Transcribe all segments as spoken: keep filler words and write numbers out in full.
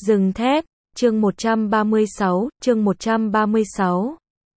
Rừng thép, chương một trăm ba mươi sáu, chương một trăm ba mươi sáu.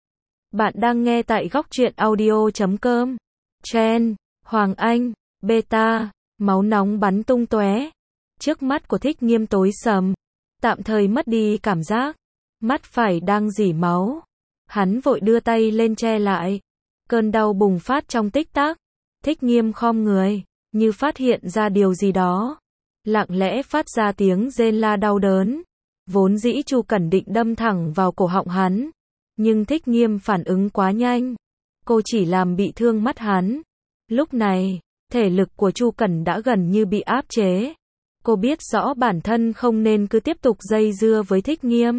Bạn đang nghe tại góc truyện audio chấm com. Chen, Hoàng Anh, Beta, máu nóng bắn tung tóe. Trước mắt của Thích Nghiêm tối sầm, tạm thời mất đi cảm giác, mắt phải đang rỉ máu. Hắn vội đưa tay lên che lại. Cơn đau bùng phát trong tích tắc. Thích Nghiêm khom người, như phát hiện ra điều gì đó. Lặng lẽ phát ra tiếng rên la đau đớn. Vốn dĩ Chu Cẩn định đâm thẳng vào cổ họng hắn, nhưng Thích Nghiêm phản ứng quá nhanh. Cô chỉ làm bị thương mắt hắn. Lúc này, thể lực của Chu Cẩn đã gần như bị áp chế. Cô biết rõ bản thân không nên cứ tiếp tục dây dưa với Thích Nghiêm.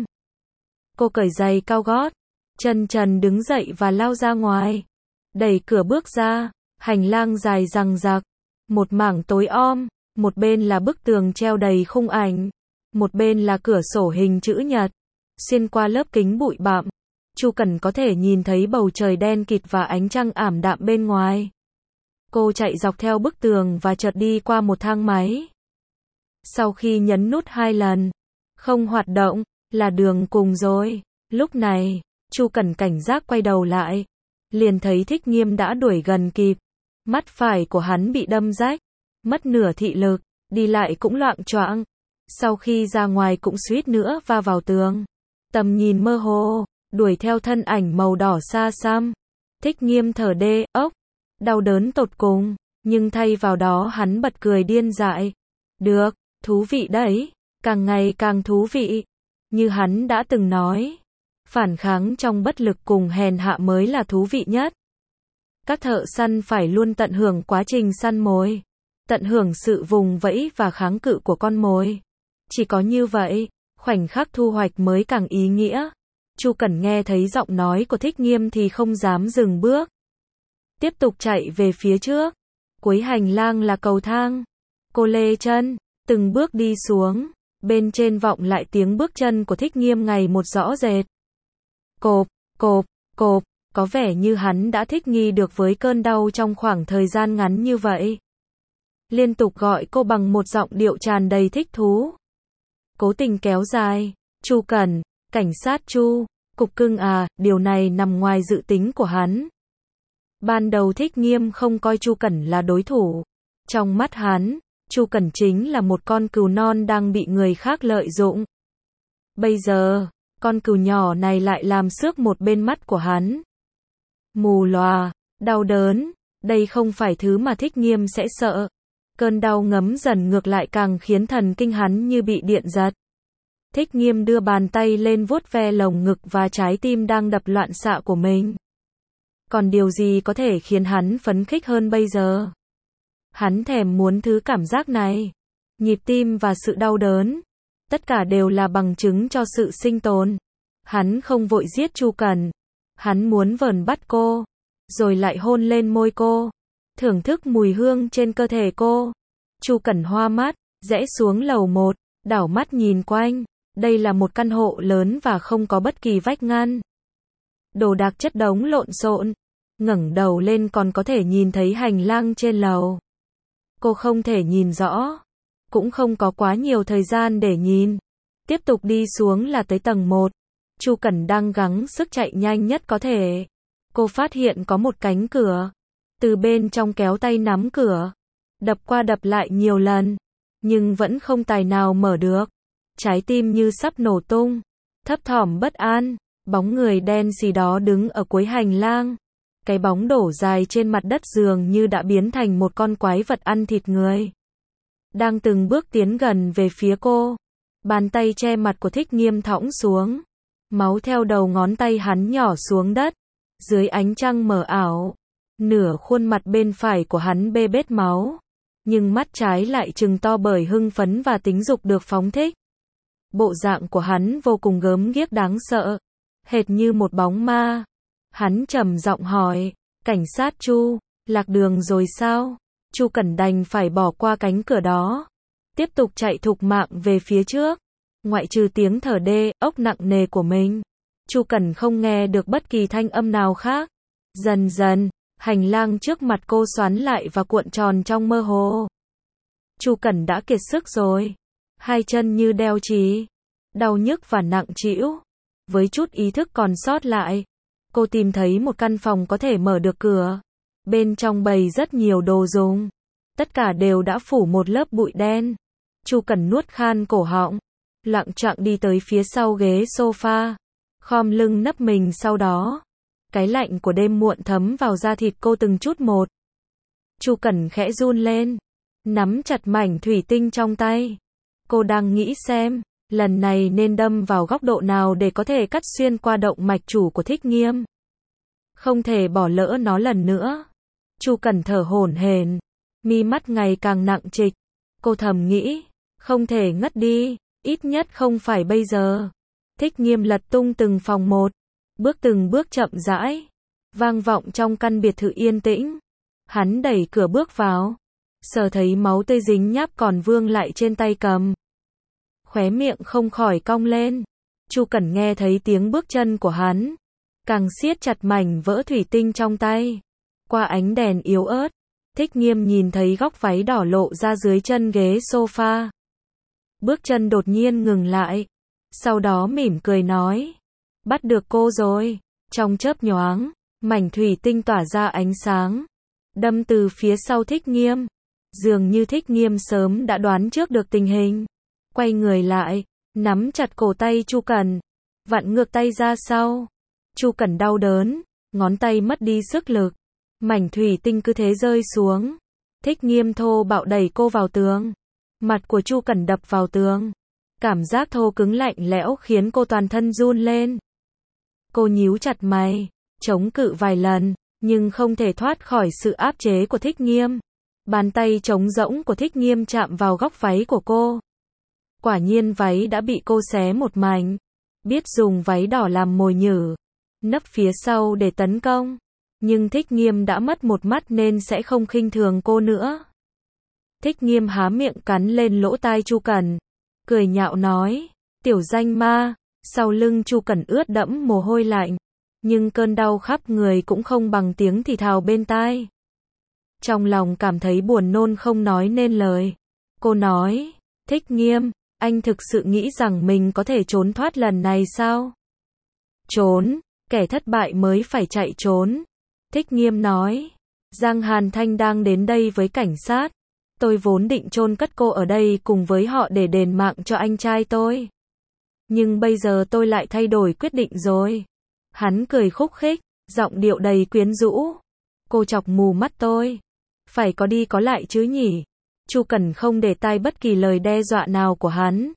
Cô cởi giày cao gót, chân trần đứng dậy và lao ra ngoài. Đẩy cửa bước ra, hành lang dài dằng dặc, một mảng tối om, một bên là bức tường treo đầy khung ảnh, một bên là cửa sổ hình chữ nhật. Xuyên qua lớp kính bụi bặm, Chu Cẩn có thể nhìn thấy bầu trời đen kịt và ánh trăng ảm đạm bên ngoài. Cô chạy dọc theo bức tường và chợt đi qua một thang máy. Sau khi nhấn nút hai lần, không hoạt động, là đường cùng rồi. Lúc này, Chu Cẩn cảnh giác quay đầu lại, liền thấy Thích Nghiêm đã đuổi gần kịp. Mắt phải của hắn bị đâm rách, mất nửa thị lực, đi lại cũng loạng choạng. Sau khi ra ngoài cũng suýt nữa va vào tường. Tầm nhìn mơ hồ, đuổi theo thân ảnh màu đỏ xa xăm. Thích Nghiêm thở đê ốc, đau đớn tột cùng, nhưng thay vào đó hắn bật cười điên dại. Được, thú vị đấy, càng ngày càng thú vị. Như hắn đã từng nói, phản kháng trong bất lực cùng hèn hạ mới là thú vị nhất. Các thợ săn phải luôn tận hưởng quá trình săn mồi, tận hưởng sự vùng vẫy và kháng cự của con mồi. Chỉ có như vậy, khoảnh khắc thu hoạch mới càng ý nghĩa. Chu Cẩn nghe thấy giọng nói của Thích Nghiêm thì không dám dừng bước. Tiếp tục chạy về phía trước. Cuối hành lang là cầu thang. Cô lê chân, từng bước đi xuống. Bên trên vọng lại tiếng bước chân của Thích Nghiêm ngày một rõ rệt. Cộp, cộp, cộp, có vẻ như hắn đã thích nghi được với cơn đau trong khoảng thời gian ngắn như vậy. Liên tục gọi cô bằng một giọng điệu tràn đầy thích thú. Cố tình kéo dài, Chu Cẩn, cảnh sát Chu, cục cưng à, điều này nằm ngoài dự tính của hắn. Ban đầu Thích Nghiêm không coi Chu Cẩn là đối thủ. Trong mắt hắn, Chu Cẩn chính là một con cừu non đang bị người khác lợi dụng. Bây giờ, con cừu nhỏ này lại làm xước một bên mắt của hắn. Mù lòa, đau đớn, đây không phải thứ mà Thích Nghiêm sẽ sợ. Cơn đau ngấm dần ngược lại càng khiến thần kinh hắn như bị điện giật. Thích Nghiêm đưa bàn tay lên vuốt ve lồng ngực và trái tim đang đập loạn xạ của mình. Còn điều gì có thể khiến hắn phấn khích hơn bây giờ? Hắn thèm muốn thứ cảm giác này. Nhịp tim và sự đau đớn, tất cả đều là bằng chứng cho sự sinh tồn. Hắn không vội giết Chu Cẩn. Hắn muốn vờn bắt cô, rồi lại hôn lên môi cô, thưởng thức mùi hương trên cơ thể cô. Chu Cẩn hoa mắt, rẽ xuống lầu một, đảo mắt nhìn quanh. Đây là một căn hộ lớn và không có bất kỳ vách ngăn. Đồ đạc chất đống lộn xộn. Ngẩng đầu lên còn có thể nhìn thấy hành lang trên lầu. Cô không thể nhìn rõ, cũng không có quá nhiều thời gian để nhìn. Tiếp tục đi xuống là tới tầng một. Chu Cẩn đang gắng sức chạy nhanh nhất có thể. Cô phát hiện có một cánh cửa. Từ bên trong kéo tay nắm cửa. Đập qua đập lại nhiều lần. Nhưng vẫn không tài nào mở được. Trái tim như sắp nổ tung. Thấp thỏm bất an. Bóng người đen xì đó đứng ở cuối hành lang. Cái bóng đổ dài trên mặt đất dường như đã biến thành một con quái vật ăn thịt người. Đang từng bước tiến gần về phía cô. Bàn tay che mặt của Thích Nghiêm thõng xuống. Máu theo đầu ngón tay hắn nhỏ xuống đất. Dưới ánh trăng mờ ảo, nửa khuôn mặt bên phải của hắn bê bết máu. Nhưng mắt trái lại trừng to bởi hưng phấn và tính dục được phóng thích. Bộ dạng của hắn vô cùng gớm ghiếc đáng sợ. Hệt như một bóng ma. Hắn trầm giọng hỏi, cảnh sát Chu, lạc đường rồi sao? Chu Cẩn đành phải bỏ qua cánh cửa đó. Tiếp tục chạy thục mạng về phía trước. Ngoại trừ tiếng thở đê ốc nặng nề của mình, Chu Cẩn không nghe được bất kỳ thanh âm nào khác. Dần dần, hành lang trước mặt cô xoắn lại và cuộn tròn trong mơ hồ. Chu Cẩn đã kiệt sức rồi. Hai chân như đeo chì, đau nhức và nặng trĩu. Với chút ý thức còn sót lại, cô tìm thấy một căn phòng có thể mở được cửa. Bên trong bày rất nhiều đồ dùng. Tất cả đều đã phủ một lớp bụi đen. Chu Cẩn nuốt khan cổ họng, lặng choạng đi tới phía sau ghế sofa, khom lưng nấp mình sau đó. Cái lạnh của đêm muộn thấm vào da thịt cô từng chút một. Chu Cẩn khẽ run lên, nắm chặt mảnh thủy tinh trong tay. Cô đang nghĩ xem, lần này nên đâm vào góc độ nào để có thể cắt xuyên qua động mạch chủ của Thích Nghiêm. Không thể bỏ lỡ nó lần nữa. Chu Cẩn thở hổn hển, mi mắt ngày càng nặng trịch. Cô thầm nghĩ, không thể ngất đi, ít nhất không phải bây giờ. Thích Nghiêm lật tung từng phòng một, bước từng bước chậm rãi, vang vọng trong căn biệt thự yên tĩnh. Hắn đẩy cửa bước vào, sờ thấy máu tươi dính nháp còn vương lại trên tay cầm. Khóe miệng không khỏi cong lên. Chu Cẩn nghe thấy tiếng bước chân của hắn, càng siết chặt mảnh vỡ thủy tinh trong tay. Qua ánh đèn yếu ớt, Thích Nghiêm nhìn thấy góc váy đỏ lộ ra dưới chân ghế sofa. Bước chân đột nhiên ngừng lại, sau đó mỉm cười nói, bắt được cô rồi. Trong chớp nhoáng, mảnh thủy tinh tỏa ra ánh sáng, đâm từ phía sau Thích Nghiêm. Dường như Thích Nghiêm sớm đã đoán trước được tình hình. Quay người lại, nắm chặt cổ tay Chu Cẩn, vặn ngược tay ra sau. Chu Cẩn đau đớn, ngón tay mất đi sức lực. Mảnh thủy tinh cứ thế rơi xuống. Thích Nghiêm thô bạo đẩy cô vào tường. Mặt của Chu Cẩn đập vào tường. Cảm giác thô cứng lạnh lẽo khiến cô toàn thân run lên. Cô nhíu chặt mày, chống cự vài lần, nhưng không thể thoát khỏi sự áp chế của Thích Nghiêm. Bàn tay trống rỗng của Thích Nghiêm chạm vào góc váy của cô. Quả nhiên váy đã bị cô xé một mảnh. Biết dùng váy đỏ làm mồi nhử, nấp phía sau để tấn công. Nhưng Thích Nghiêm đã mất một mắt nên sẽ không khinh thường cô nữa. Thích Nghiêm há miệng cắn lên lỗ tai Chu Cẩn, cười nhạo nói, tiểu danh ma. Sau lưng Chu Cẩn ướt đẫm mồ hôi lạnh, nhưng cơn đau khắp người cũng không bằng tiếng thì thào bên tai. Trong lòng cảm thấy buồn nôn không nói nên lời. Cô nói, Thích Nghiêm, anh thực sự nghĩ rằng mình có thể trốn thoát lần này sao? Trốn, kẻ thất bại mới phải chạy trốn. Thích Nghiêm nói, Giang Hàn Thanh đang đến đây với cảnh sát. Tôi vốn định chôn cất cô ở đây cùng với họ để đền mạng cho anh trai tôi. Nhưng bây giờ tôi lại thay đổi quyết định rồi. Hắn cười khúc khích, giọng điệu đầy quyến rũ. Cô chọc mù mắt tôi. Phải có đi có lại chứ nhỉ? Chu Cẩn không để tai bất kỳ lời đe dọa nào của hắn.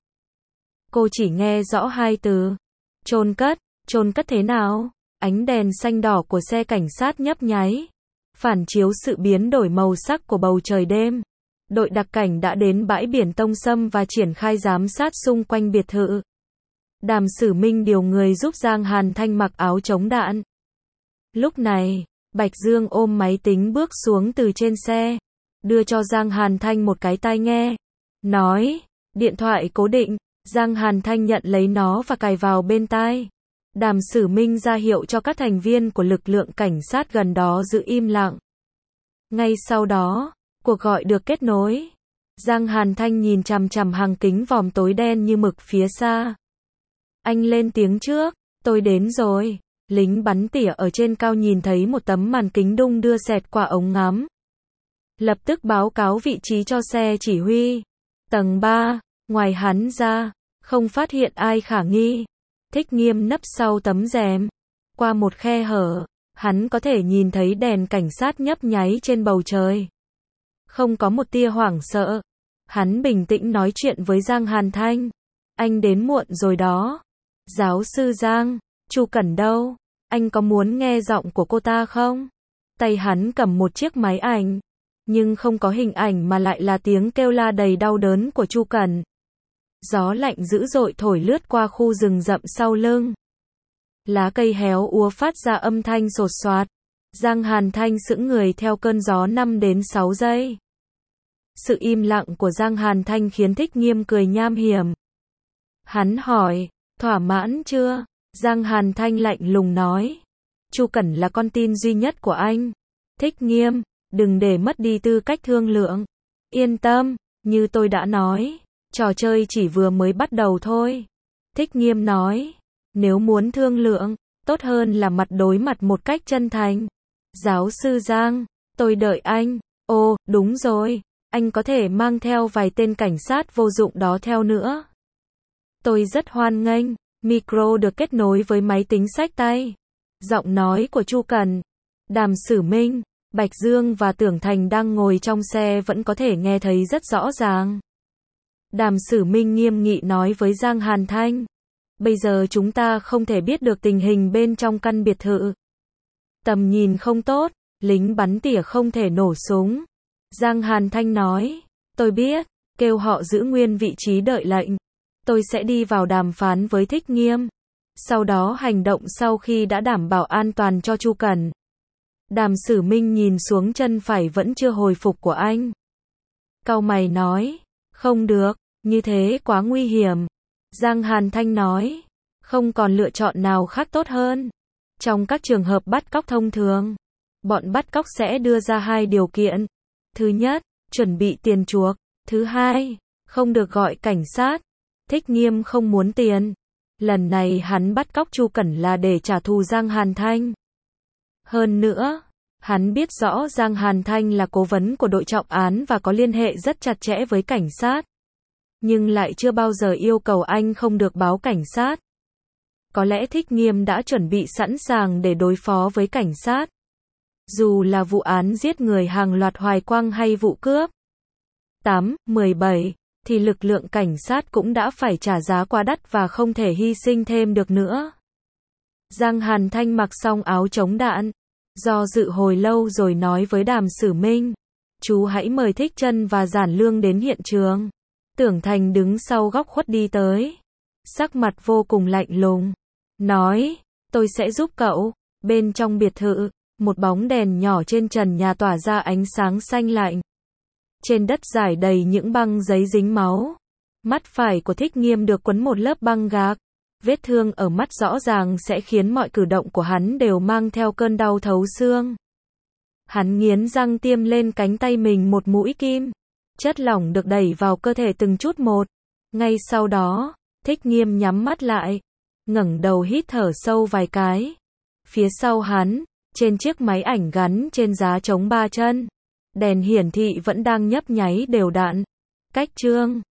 Cô chỉ nghe rõ hai từ. Chôn cất, chôn cất thế nào? Ánh đèn xanh đỏ của xe cảnh sát nhấp nháy, phản chiếu sự biến đổi màu sắc của bầu trời đêm. Đội đặc cảnh đã đến bãi biển Tông Sâm và triển khai giám sát xung quanh biệt thự. Đàm Sử Minh điều người giúp Giang Hàn Thanh mặc áo chống đạn. Lúc này, Bạch Dương ôm máy tính bước xuống từ trên xe, đưa cho Giang Hàn Thanh một cái tai nghe. Nói, điện thoại cố định. Giang Hàn Thanh nhận lấy nó và cài vào bên tai. Đàm Sử Minh ra hiệu cho các thành viên của lực lượng cảnh sát gần đó giữ im lặng. Ngay sau đó, cuộc gọi được kết nối. Giang Hàn Thanh nhìn chằm chằm hàng kính vòm tối đen như mực phía xa. Anh lên tiếng trước, tôi đến rồi. Lính bắn tỉa ở trên cao nhìn thấy một tấm màn kính đung đưa xẹt qua ống ngắm. Lập tức báo cáo vị trí cho xe chỉ huy. Tầng ba, ngoài hắn ra, không phát hiện ai khả nghi. Thích Nghiêm nấp sau tấm rèm. Qua một khe hở, hắn có thể nhìn thấy đèn cảnh sát nhấp nháy trên bầu trời. Không có một tia hoảng sợ. Hắn bình tĩnh nói chuyện với Giang Hàn Thanh. Anh đến muộn rồi đó. Giáo sư Giang, Chu Cẩn đâu? Anh có muốn nghe giọng của cô ta không? Tay hắn cầm một chiếc máy ảnh, nhưng không có hình ảnh mà lại là tiếng kêu la đầy đau đớn của Chu Cẩn. Gió lạnh dữ dội thổi lướt qua khu rừng rậm sau lưng. Lá cây héo úa phát ra âm thanh sột soạt. Giang Hàn Thanh sững người theo cơn gió năm đến sáu giây. Sự im lặng của Giang Hàn Thanh khiến Thích Nghiêm cười nham hiểm. Hắn hỏi, thỏa mãn chưa? Giang Hàn Thanh lạnh lùng nói, Chu Cẩn là con tin duy nhất của anh. Thích Nghiêm, đừng để mất đi tư cách thương lượng. Yên tâm, như tôi đã nói, trò chơi chỉ vừa mới bắt đầu thôi. Thích Nghiêm nói, nếu muốn thương lượng, tốt hơn là mặt đối mặt một cách chân thành. Giáo sư Giang, tôi đợi anh. Ồ, đúng rồi, anh có thể mang theo vài tên cảnh sát vô dụng đó theo nữa. Tôi rất hoan nghênh. Micro được kết nối với máy tính xách tay. Giọng nói của Chu Cẩn, Đàm Sử Minh, Bạch Dương và Tưởng Thành đang ngồi trong xe vẫn có thể nghe thấy rất rõ ràng. Đàm Sử Minh nghiêm nghị nói với Giang Hàn Thanh, bây giờ chúng ta không thể biết được tình hình bên trong căn biệt thự. Tầm nhìn không tốt, lính bắn tỉa không thể nổ súng. Giang Hàn Thanh nói, tôi biết, kêu họ giữ nguyên vị trí đợi lệnh. Tôi sẽ đi vào đàm phán với Thích Nghiêm. Sau đó hành động sau khi đã đảm bảo an toàn cho Chu Cẩn. Đàm Sử Minh nhìn xuống chân phải vẫn chưa hồi phục của anh. Cau mày nói, không được, như thế quá nguy hiểm. Giang Hàn Thanh nói, không còn lựa chọn nào khác tốt hơn. Trong các trường hợp bắt cóc thông thường, bọn bắt cóc sẽ đưa ra hai điều kiện. Thứ nhất, chuẩn bị tiền chuộc. Thứ hai, không được gọi cảnh sát. Thích Nghiêm không muốn tiền. Lần này hắn bắt cóc Chu Cẩn là để trả thù Giang Hàn Thanh. Hơn nữa, hắn biết rõ Giang Hàn Thanh là cố vấn của đội trọng án và có liên hệ rất chặt chẽ với cảnh sát. Nhưng lại chưa bao giờ yêu cầu anh không được báo cảnh sát. Có lẽ Thích Nghiêm đã chuẩn bị sẵn sàng để đối phó với cảnh sát. Dù là vụ án giết người hàng loạt Hoài Quang hay vụ cướp. tám, mười bảy, thì lực lượng cảnh sát cũng đã phải trả giá quá đắt và không thể hy sinh thêm được nữa. Giang Hàn Thanh mặc xong áo chống đạn, do dự hồi lâu rồi nói với Đàm Sử Minh, chú hãy mời Thích Trân và Giản Lương đến hiện trường. Tưởng Thành đứng sau góc khuất đi tới, sắc mặt vô cùng lạnh lùng, nói, tôi sẽ giúp cậu. Bên trong biệt thự, một bóng đèn nhỏ trên trần nhà tỏa ra ánh sáng xanh lạnh. Trên đất rải đầy những băng giấy dính máu. Mắt phải của Thích Nghiêm được quấn một lớp băng gạc. Vết thương ở mắt rõ ràng sẽ khiến mọi cử động của hắn đều mang theo cơn đau thấu xương. Hắn nghiến răng tiêm lên cánh tay mình một mũi kim. Chất lỏng được đẩy vào cơ thể từng chút một. Ngay sau đó, Thích Nghiêm nhắm mắt lại, ngẩng đầu hít thở sâu vài cái. Phía sau hắn, trên chiếc máy ảnh gắn trên giá chống ba chân, đèn hiển thị vẫn đang nhấp nháy đều đặn. Cách chương